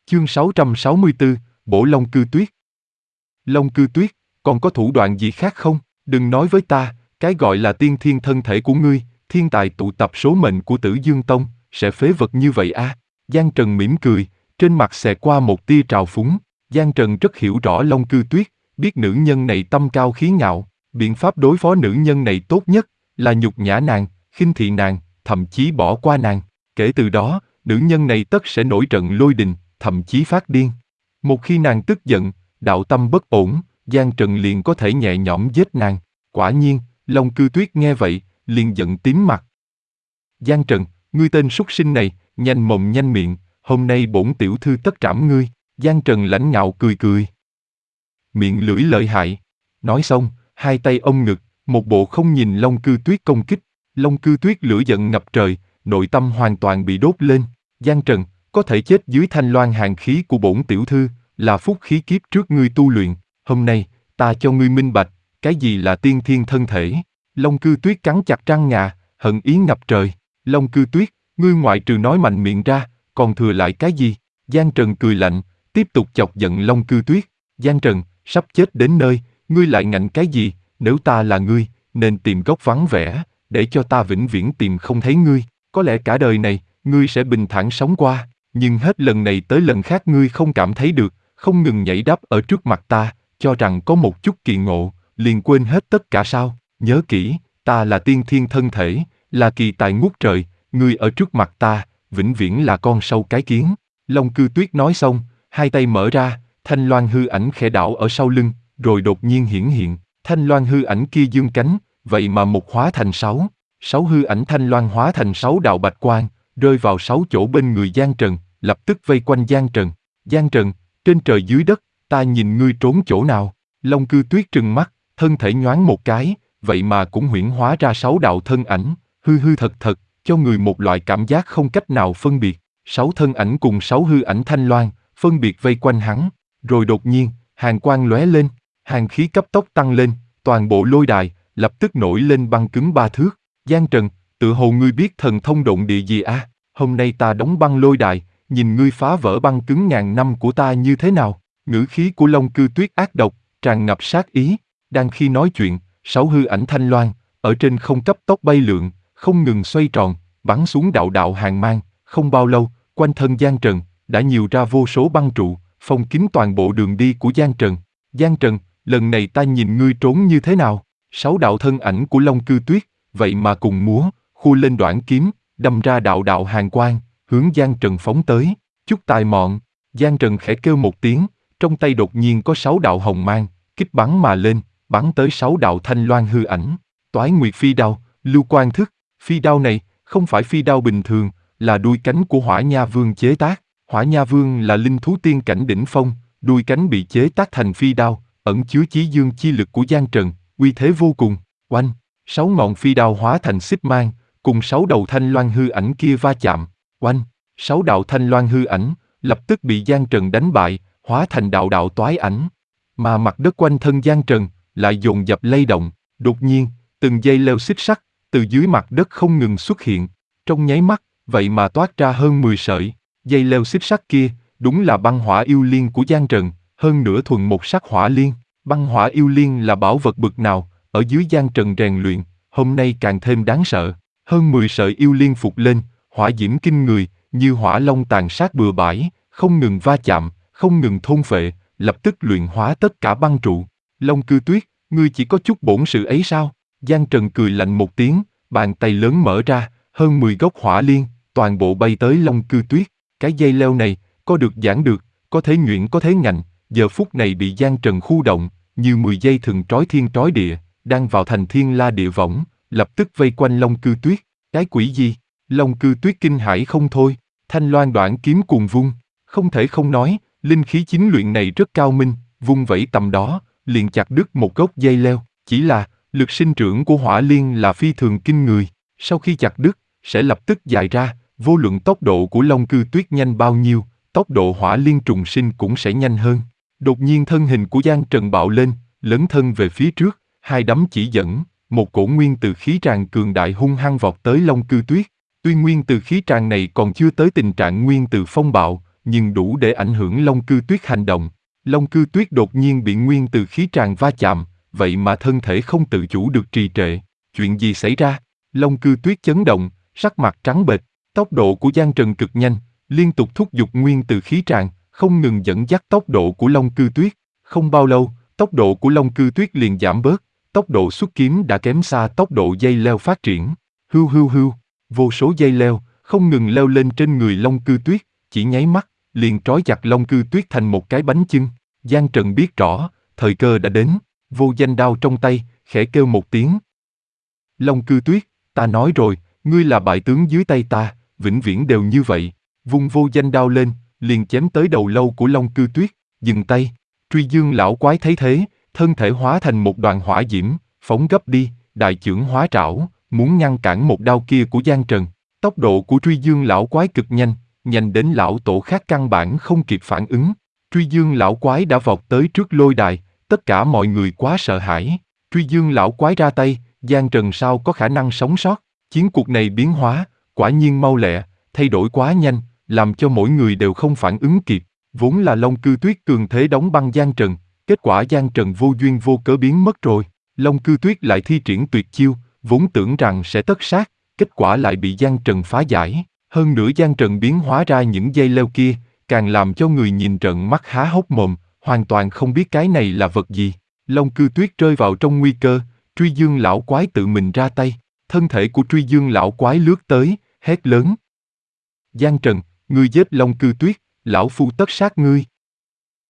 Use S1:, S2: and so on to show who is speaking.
S1: Chương 664, Bổ Long Cư Tuyết. Long Cư Tuyết, còn có thủ đoạn gì khác không? Đừng nói với ta, cái gọi là tiên thiên thân thể của ngươi, thiên tài tụ tập số mệnh của Tử Dương Tông, sẽ phế vật như vậy à? Giang Trần mỉm cười, trên mặt xẹt qua một tia trào phúng. Giang Trần rất hiểu rõ Long Cư Tuyết, biết nữ nhân này tâm cao khí ngạo, biện pháp đối phó nữ nhân này tốt nhất là nhục nhã nàng, khinh thị nàng, thậm chí bỏ qua nàng. Kể từ đó, nữ nhân này tất sẽ nổi trận lôi đình, thậm chí phát điên. Một khi nàng tức giận, đạo tâm bất ổn, Giang Trần liền có thể nhẹ nhõm giết nàng. Quả nhiên, Long Cư Tuyết nghe vậy, liền giận tím mặt. Giang Trần, ngươi tên súc sinh này, nhanh mồm nhanh miệng, hôm nay bổn tiểu thư tất trảm ngươi. Giang Trần lãnh ngạo cười cười. Miệng lưỡi lợi hại. Nói xong, hai tay ôm ngực, một bộ không nhìn Long Cư Tuyết công kích. Long Cư Tuyết lửa giận ngập trời, nội tâm hoàn toàn bị đốt lên. Giang Trần, có thể chết dưới thanh loan hàn khí của bổn tiểu thư, là phúc khí kiếp trước ngươi tu luyện. Hôm nay, ta cho ngươi minh bạch, cái gì là tiên thiên thân thể. Long Cư Tuyết cắn chặt răng ngà, hận ý ngập trời. Long Cư Tuyết, ngươi ngoại trừ nói mạnh miệng ra, còn thừa lại cái gì? Giang Trần cười lạnh, tiếp tục chọc giận Long Cư Tuyết. Giang Trần, sắp chết đến nơi, ngươi lại ngạnh cái gì? Nếu ta là ngươi, nên tìm góc vắng vẻ, để cho ta vĩnh viễn tìm không thấy ngươi. Có lẽ cả đời này, ngươi sẽ bình thản sống qua, nhưng hết lần này tới lần khác ngươi không cảm thấy được, không ngừng nhảy đáp ở trước mặt ta, cho rằng có một chút kỳ ngộ, liền quên hết tất cả sao? Nhớ kỹ, ta là tiên thiên thân thể, là kỳ tài ngút trời, ngươi ở trước mặt ta, vĩnh viễn là con sâu cái kiến. Long Cư Tuyết nói xong, hai tay mở ra, thanh loan hư ảnh khẽ đảo ở sau lưng, rồi đột nhiên hiển hiện. Thanh loan hư ảnh kia dương cánh, vậy mà một hóa thành sáu. Sáu hư ảnh thanh loan hóa thành sáu đạo bạch quang, rơi vào sáu chỗ bên người Giang Trần, lập tức vây quanh Giang Trần. Giang Trần, trên trời dưới đất, ta nhìn ngươi trốn chỗ nào? Long Cư Tuyết trừng mắt, thân thể nhoáng một cái, vậy mà cũng huyễn hóa ra sáu đạo thân ảnh, hư hư thật thật, cho người một loại cảm giác không cách nào phân biệt. Sáu thân ảnh cùng sáu hư ảnh thanh loan, phân biệt vây quanh hắn, rồi đột nhiên, hàn quang lóe lên, hàn khí cấp tốc tăng lên, toàn bộ lôi đài, lập tức nổi lên băng cứng 3 thước. Giang Trần, tự hồ ngươi biết thần thông độn địa gì à? Hôm nay ta đóng băng lôi đài, nhìn ngươi phá vỡ băng cứng ngàn năm của ta như thế nào? Ngữ khí của Long Cư Tuyết ác độc, tràn ngập sát ý. Đang khi nói chuyện, sáu hư ảnh thanh loan, ở trên không cấp tốc bay lượn, không ngừng xoay tròn, bắn xuống đạo đạo hàn mang. Không bao lâu, quanh thân Giang Trần, đã nhiều ra vô số băng trụ, phong kín toàn bộ đường đi của Giang Trần. Giang Trần, lần này ta nhìn ngươi trốn như thế nào? Sáu đạo thân ảnh của Long Cư Tuyết, vậy mà cùng múa, khu lên đoạn kiếm, đâm ra đạo đạo hàn quang, hướng Giang Trần phóng tới. Chút tài mọn, Giang Trần khẽ kêu một tiếng, trong tay đột nhiên có sáu đạo hồng mang, kích bắn mà lên, bắn tới sáu đạo thanh loan hư ảnh. Toái Nguyệt Phi Đao, Lưu Quang Thức. Phi đao này, không phải phi đao bình thường, là đuôi cánh của Hỏa Nha Vương chế tác. Hỏa Nha Vương là linh thú tiên cảnh đỉnh phong, đuôi cánh bị chế tác thành phi đao, ẩn chứa chí dương chi lực của Giang Trần, uy thế vô cùng. Oanh, sáu ngọn phi đao hóa thành xích mang, cùng sáu đầu thanh loan hư ảnh kia va chạm. Oanh, sáu đạo thanh loan hư ảnh, lập tức bị Giang Trần đánh bại, hóa thành đạo đạo toái ảnh. Mà mặt đất quanh thân Giang Trần, lại dồn dập lay động. Đột nhiên, từng dây leo xích sắt, từ dưới mặt đất không ngừng xuất hiện. Trong nháy mắt, vậy mà toát ra hơn 10 sợi. Dây leo xích sắt kia, đúng là băng hỏa yêu liên của Giang Trần, hơn nữa thuần một sắc hỏa liên. Băng hỏa yêu liên là bảo vật bực nào, ở dưới Giang Trần rèn luyện, hôm nay càng thêm đáng sợ. Hơn 10 sợi yêu liên phục lên, hỏa diễm kinh người, như hỏa long tàn sát bừa bãi, không ngừng va chạm, không ngừng thôn phệ, lập tức luyện hóa tất cả băng trụ. Long Cư Tuyết, ngươi chỉ có chút bổn sự ấy sao? Giang Trần cười lạnh một tiếng, bàn tay lớn mở ra, hơn 10 gốc hỏa liên, toàn bộ bay tới Long Cư Tuyết. Cái dây leo này, có được giãn được, có thế nhuyễn có thế ngạnh, giờ phút này bị Giang Trần khu động, như 10 dây thừng trói thiên trói địa, đang vào thành thiên la địa võng, lập tức vây quanh Long Cư Tuyết. Cái quỷ gì? Long Cư Tuyết kinh hãi không thôi, thanh loan đoạn kiếm cuồng vung, không thể không nói, linh khí chính luyện này rất cao minh, vung vẩy tầm đó, liền chặt đứt một gốc dây leo. Chỉ là, lực sinh trưởng của hỏa liên là phi thường kinh người, sau khi chặt đứt, sẽ lập tức dài ra, vô luận tốc độ của Long Cư Tuyết nhanh bao nhiêu, tốc độ hỏa liên trùng sinh cũng sẽ nhanh hơn. Đột nhiên thân hình của Giang Trần bạo lên, lấn thân về phía trước, hai đấm chỉ dẫn, một cổ nguyên từ khí tràn cường đại hung hăng vọt tới Long Cư Tuyết. Tuy nguyên từ khí tràn này còn chưa tới tình trạng nguyên từ phong bạo, nhưng đủ để ảnh hưởng Long Cư Tuyết hành động. Long Cư Tuyết đột nhiên bị nguyên từ khí tràng va chạm, vậy mà thân thể không tự chủ được trì trệ. Chuyện gì xảy ra? Long Cư Tuyết chấn động, sắc mặt trắng bệch. Tốc độ của Giang Trần cực nhanh, liên tục thúc giục nguyên từ khí tràng, không ngừng dẫn dắt tốc độ của Long Cư Tuyết. Không bao lâu, tốc độ của Long Cư Tuyết liền giảm bớt, tốc độ xuất kiếm đã kém xa tốc độ dây leo phát triển. Hưu hưu hưu, vô số dây leo, không ngừng leo lên trên người Long Cư Tuyết, chỉ nháy mắt, liền trói chặt Long Cư Tuyết thành một cái bánh chưng. Giang Trần biết rõ, thời cơ đã đến, vô danh đao trong tay, khẽ kêu một tiếng. Long Cư Tuyết, ta nói rồi, ngươi là bại tướng dưới tay ta, vĩnh viễn đều như vậy. Vung vô danh đao lên, liền chém tới đầu lâu của Long Cư Tuyết, dừng tay. Truy Dương lão quái thấy thế, thân thể hóa thành một đoàn hỏa diễm, phóng gấp đi, đại chưởng hóa trảo, muốn ngăn cản một đao kia của Giang Trần. Tốc độ của Truy Dương lão quái cực nhanh, nhanh đến lão tổ khác căn bản không kịp phản ứng. Truy Dương lão quái đã vọt tới trước lôi đài, tất cả mọi người quá sợ hãi. Truy Dương lão quái ra tay, Giang Trần sao có khả năng sống sót? Chiến cuộc này biến hóa, quả nhiên mau lẹ, thay đổi quá nhanh, làm cho mỗi người đều không phản ứng kịp. Vốn là Long Cư Tuyết cường thế đóng băng Giang Trần, kết quả Giang Trần vô duyên vô cớ biến mất rồi. Long Cư Tuyết lại thi triển tuyệt chiêu, vốn tưởng rằng sẽ tất sát, kết quả lại bị Giang Trần phá giải. Hơn nữa Giang Trần biến hóa ra những dây leo kia, càng làm cho người nhìn trợn mắt há hốc mồm, hoàn toàn không biết cái này là vật gì. Long Cư Tuyết rơi vào trong nguy cơ, Truy Dương lão quái tự mình ra tay, thân thể của Truy Dương lão quái lướt tới, hét lớn. Giang Trần, ngươi giết Long Cư Tuyết, lão phu tất sát ngươi.